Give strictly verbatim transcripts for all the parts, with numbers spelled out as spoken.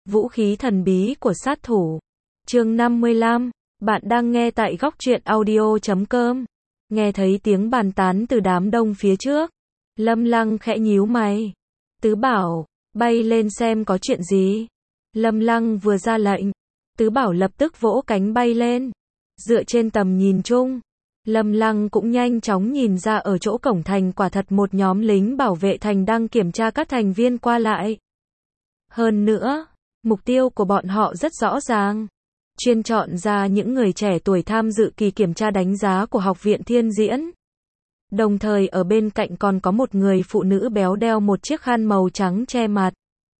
Vũ khí thần bí của sát thủ. Chương năm mươi lăm. Bạn đang nghe tại góc truyện audio chấm com. Nghe thấy tiếng bàn tán từ đám đông phía trước. Lâm Lăng khẽ nhíu mày. Tứ Bảo, bay lên xem có chuyện gì. Lâm Lăng vừa ra lệnh. Tứ Bảo lập tức vỗ cánh bay lên. Dựa trên tầm nhìn chung, Lâm Lăng cũng nhanh chóng nhìn ra ở chỗ cổng thành quả thật một nhóm lính bảo vệ thành đang kiểm tra các thành viên qua lại. Hơn nữa, mục tiêu của bọn họ rất rõ ràng. Chuyên chọn ra những người trẻ tuổi tham dự kỳ kiểm tra đánh giá của Học viện Thiên Diễn. Đồng thời ở bên cạnh còn có một người phụ nữ béo đeo một chiếc khăn màu trắng che mặt.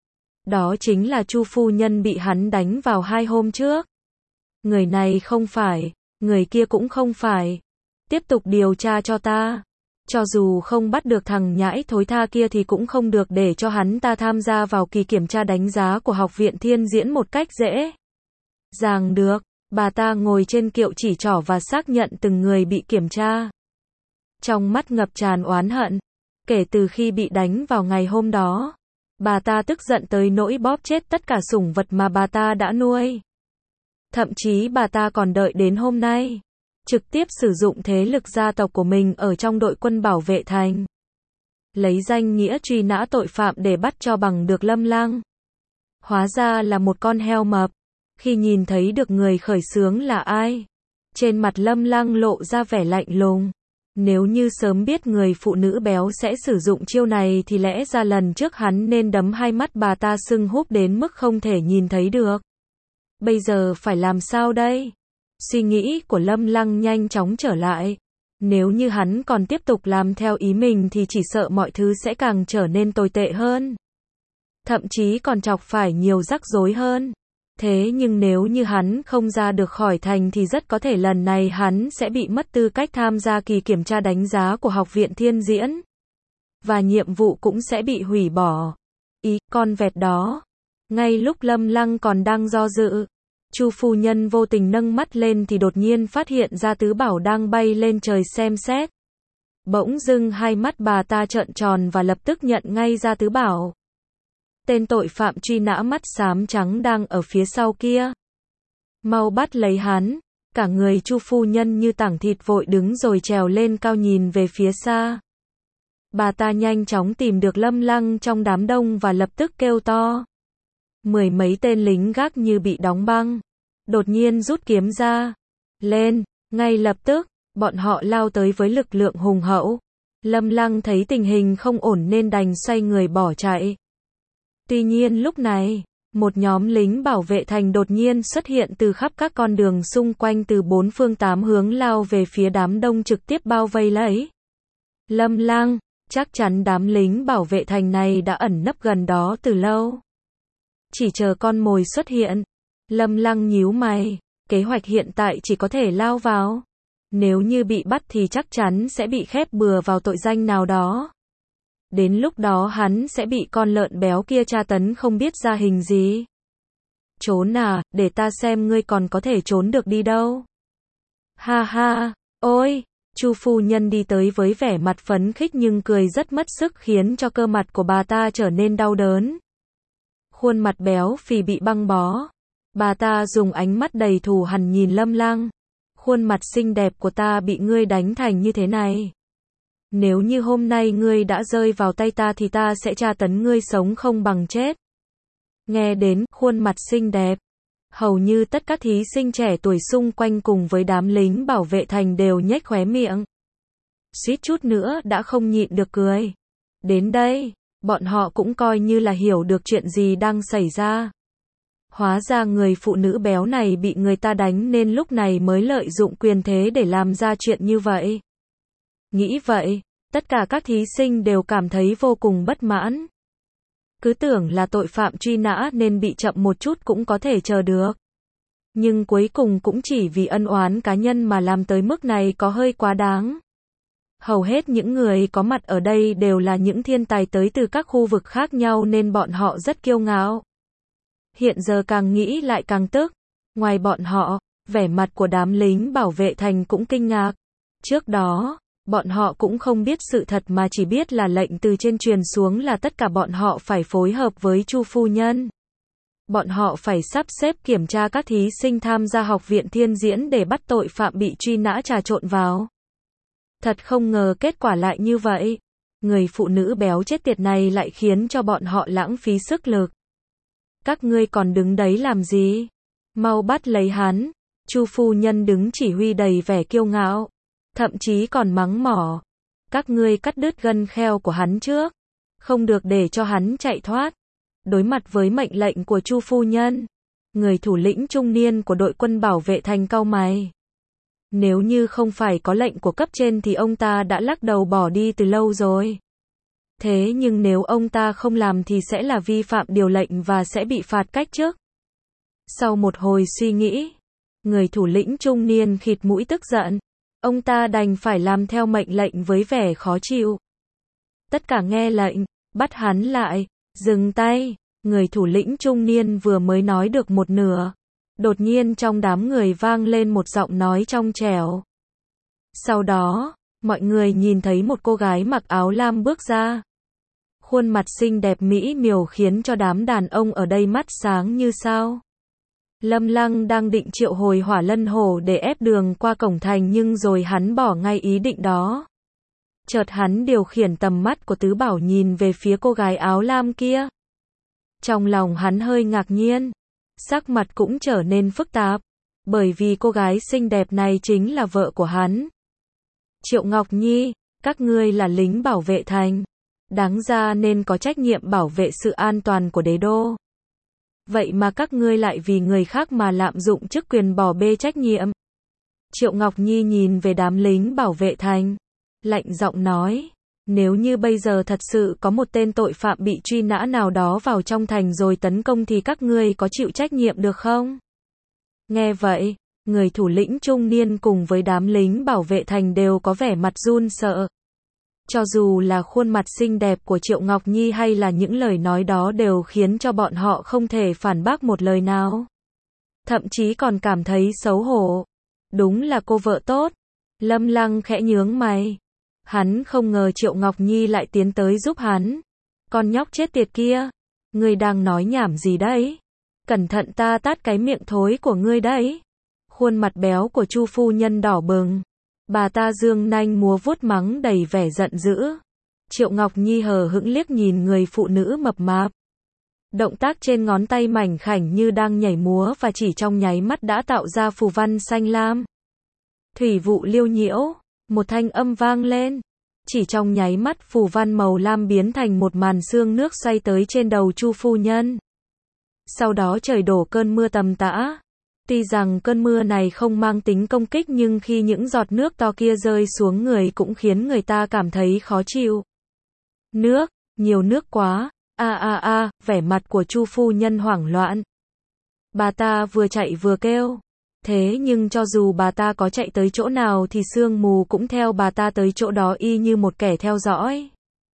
Đó chính là Chu phu nhân bị hắn đánh vào hai hôm trước. Người này không phải, người kia cũng không phải. Tiếp tục điều tra cho ta. Cho dù không bắt được thằng nhãi thối tha kia thì cũng không được để cho hắn ta tham gia vào kỳ kiểm tra đánh giá của Học viện Thiên Diễn một cách dễ dàng được. Bà ta ngồi trên kiệu chỉ trỏ và xác nhận từng người bị kiểm tra. Trong mắt ngập tràn oán hận. Kể từ khi bị đánh vào ngày hôm đó, bà ta tức giận tới nỗi bóp chết tất cả sủng vật mà bà ta đã nuôi. Thậm chí bà ta còn đợi đến hôm nay, trực tiếp sử dụng thế lực gia tộc của mình ở trong đội quân bảo vệ thành. Lấy danh nghĩa truy nã tội phạm để bắt cho bằng được Lâm Lăng. Hóa ra là một con heo mập. Khi nhìn thấy được người khởi xướng là ai, trên mặt Lâm Lăng lộ ra vẻ lạnh lùng. Nếu như sớm biết người phụ nữ béo sẽ sử dụng chiêu này thì lẽ ra lần trước hắn nên đấm hai mắt bà ta sưng húp đến mức không thể nhìn thấy được. Bây giờ phải làm sao đây? Suy nghĩ của Lâm Lăng nhanh chóng trở lại. Nếu như hắn còn tiếp tục làm theo ý mình thì chỉ sợ mọi thứ sẽ càng trở nên tồi tệ hơn. Thậm chí còn chọc phải nhiều rắc rối hơn. Thế nhưng nếu như hắn không ra được khỏi thành thì rất có thể lần này hắn sẽ bị mất tư cách tham gia kỳ kiểm tra đánh giá của Học viện Thiên Diễn. Và nhiệm vụ cũng sẽ bị hủy bỏ. Ý, con vẹt đó. Ngay lúc Lâm Lăng còn đang do dự, Chu phu nhân vô tình nâng mắt lên thì đột nhiên phát hiện ra Tứ Bảo đang bay lên trời xem xét. Bỗng dưng hai mắt bà ta trợn tròn và lập tức nhận ngay ra Tứ Bảo. Tên tội phạm truy nã mắt xám trắng đang ở phía sau kia. Mau bắt lấy hắn. Cả người Chu phu nhân như tảng thịt vội đứng rồi trèo lên cao nhìn về phía xa. Bà ta nhanh chóng tìm được Lâm Lăng trong đám đông và lập tức kêu to. Mười mấy tên lính gác như bị đóng băng. Đột nhiên rút kiếm ra. Lên. Ngay lập tức, bọn họ lao tới với lực lượng hùng hậu. Lâm Lăng thấy tình hình không ổn nên đành xoay người bỏ chạy. Tuy nhiên lúc này, một nhóm lính bảo vệ thành đột nhiên xuất hiện từ khắp các con đường xung quanh từ bốn phương tám hướng lao về phía đám đông trực tiếp bao vây lấy. Lâm Lăng, chắc chắn đám lính bảo vệ thành này đã ẩn nấp gần đó từ lâu. Chỉ chờ con mồi xuất hiện. Lâm Lăng nhíu mày, kế hoạch hiện tại chỉ có thể lao vào. Nếu như bị bắt thì chắc chắn sẽ bị khép bừa vào tội danh nào đó. Đến lúc đó hắn sẽ bị con lợn béo kia tra tấn không biết ra hình gì. Trốn à, để ta xem ngươi còn có thể trốn được đi đâu. Ha ha, ôi, Chu phu nhân đi tới với vẻ mặt phấn khích nhưng cười rất mất sức khiến cho cơ mặt của bà ta trở nên đau đớn. Khuôn mặt béo phì bị băng bó. Bà ta dùng ánh mắt đầy thù hằn nhìn Lâm Lăng. Khuôn mặt xinh đẹp của ta bị ngươi đánh thành như thế này. Nếu như hôm nay ngươi đã rơi vào tay ta thì ta sẽ tra tấn ngươi sống không bằng chết. Nghe đến khuôn mặt xinh đẹp, hầu như tất cả thí sinh trẻ tuổi xung quanh cùng với đám lính bảo vệ thành đều nhếch khóe miệng. Suýt chút nữa đã không nhịn được cười. Đến đây, bọn họ cũng coi như là hiểu được chuyện gì đang xảy ra. Hóa ra người phụ nữ béo này bị người ta đánh nên lúc này mới lợi dụng quyền thế để làm ra chuyện như vậy. Nghĩ vậy, tất cả các thí sinh đều cảm thấy vô cùng bất mãn. Cứ tưởng là tội phạm truy nã nên bị chậm một chút cũng có thể chờ được. Nhưng cuối cùng cũng chỉ vì ân oán cá nhân mà làm tới mức này có hơi quá đáng. Hầu hết những người có mặt ở đây đều là những thiên tài tới từ các khu vực khác nhau nên bọn họ rất kiêu ngạo. Hiện giờ càng nghĩ lại càng tức. Ngoài bọn họ, vẻ mặt của đám lính bảo vệ thành cũng kinh ngạc. Trước đó, bọn họ cũng không biết sự thật mà chỉ biết là lệnh từ trên truyền xuống là tất cả bọn họ phải phối hợp với Chu phu nhân. bọn họ phải sắp xếp kiểm tra các thí sinh tham gia học viện thiên diễn để bắt tội phạm bị truy nã trà trộn vào. Thật không ngờ kết quả lại như vậy. Người phụ nữ béo chết tiệt này lại khiến cho bọn họ lãng phí sức lực. Các ngươi còn đứng đấy làm gì? Mau bắt lấy hắn. Chu phu nhân đứng chỉ huy đầy vẻ kiêu ngạo, thậm chí còn mắng mỏ. Các ngươi cắt đứt gân kheo của hắn trước, không được để cho hắn chạy thoát. Đối mặt với mệnh lệnh của Chu phu nhân, người thủ lĩnh trung niên của đội quân bảo vệ thành cau mày. Nếu như không phải có lệnh của cấp trên thì ông ta đã lắc đầu bỏ đi từ lâu rồi. Thế nhưng nếu ông ta không làm thì sẽ là vi phạm điều lệnh và sẽ bị phạt cách chức. Sau một hồi suy nghĩ, người thủ lĩnh trung niên khịt mũi tức giận. Ông ta đành phải làm theo mệnh lệnh với vẻ khó chịu. Tất cả nghe lệnh, bắt hắn lại, dừng tay. Người thủ lĩnh trung niên vừa mới nói được một nửa. Đột nhiên trong đám người vang lên một giọng nói trong trẻo. Sau đó, mọi người nhìn thấy một cô gái mặc áo lam bước ra. Khuôn mặt xinh đẹp mỹ miều khiến cho đám đàn ông ở đây mắt sáng như sao. Lâm Lăng đang định triệu hồi Hỏa Lân Hổ để ép đường qua cổng thành nhưng rồi hắn bỏ ngay ý định đó. Chợt hắn điều khiển tầm mắt của Tứ Bảo nhìn về phía cô gái áo lam kia. Trong lòng hắn hơi ngạc nhiên, sắc mặt cũng trở nên phức tạp, bởi vì cô gái xinh đẹp này chính là vợ của hắn. Triệu Ngọc Nhi, các ngươi là lính bảo vệ thành, đáng ra nên có trách nhiệm bảo vệ sự an toàn của đế đô. Vậy mà các ngươi lại vì người khác mà lạm dụng chức quyền bỏ bê trách nhiệm. Triệu Ngọc Nhi nhìn về đám lính bảo vệ thành, lạnh giọng nói, nếu như bây giờ thật sự có một tên tội phạm bị truy nã nào đó vào trong thành rồi tấn công thì các ngươi có chịu trách nhiệm được không? Nghe vậy, người thủ lĩnh trung niên cùng với đám lính bảo vệ thành đều có vẻ mặt run sợ. Cho dù là khuôn mặt xinh đẹp của Triệu Ngọc Nhi hay là những lời nói đó đều khiến cho bọn họ không thể phản bác một lời nào. Thậm chí còn cảm thấy xấu hổ. Đúng là cô vợ tốt. Lâm Lăng khẽ nhướng mày. Hắn không ngờ Triệu Ngọc Nhi lại tiến tới giúp hắn. Con nhóc chết tiệt kia. Ngươi đang nói nhảm gì đấy? Cẩn thận ta tát cái miệng thối của ngươi đấy. Khuôn mặt béo của Chu phu nhân đỏ bừng. Bà ta giương nanh múa vuốt mắng đầy vẻ giận dữ. Triệu Ngọc Nhi hờ hững liếc nhìn người phụ nữ mập mạp. Động tác trên ngón tay mảnh khảnh như đang nhảy múa và chỉ trong nháy mắt đã tạo ra phù văn xanh lam. Thủy vụ liêu nhiễu, một thanh âm vang lên. Chỉ trong nháy mắt phù văn màu lam biến thành một màn sương nước xoay tới trên đầu Chu phu nhân. Sau đó trời đổ cơn mưa tầm tã. Tuy rằng cơn mưa này không mang tính công kích nhưng khi những giọt nước to kia rơi xuống người cũng khiến người ta cảm thấy khó chịu. Nước, nhiều nước quá, a a a, vẻ mặt của Chu phu nhân hoảng loạn. Bà ta vừa chạy vừa kêu. Thế nhưng cho dù bà ta có chạy tới chỗ nào thì sương mù cũng theo bà ta tới chỗ đó y như một kẻ theo dõi.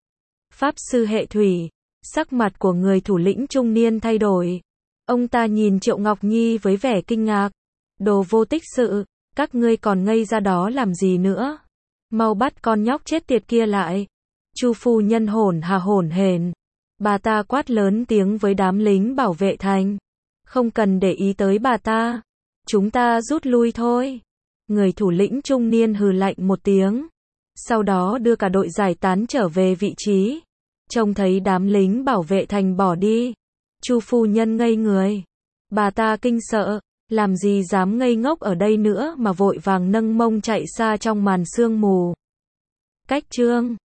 Pháp sư hệ thủy, sắc mặt của người thủ lĩnh trung niên thay đổi. Ông ta nhìn Triệu Ngọc Nhi với vẻ kinh ngạc. Đồ vô tích sự, các ngươi còn ngây ra đó làm gì nữa? Mau bắt con nhóc chết tiệt kia lại. Chu phu nhân hổn hà hổn hển. Bà ta quát lớn tiếng với đám lính bảo vệ thành. Không cần để ý tới bà ta. Chúng ta rút lui thôi. Người thủ lĩnh trung niên hừ lạnh một tiếng. Sau đó đưa cả đội giải tán trở về vị trí. Trông thấy đám lính bảo vệ thành bỏ đi. Chu phu nhân ngây người. Bà ta kinh sợ, làm gì dám ngây ngốc ở đây nữa mà vội vàng nâng mông chạy xa trong màn sương mù. Cách chương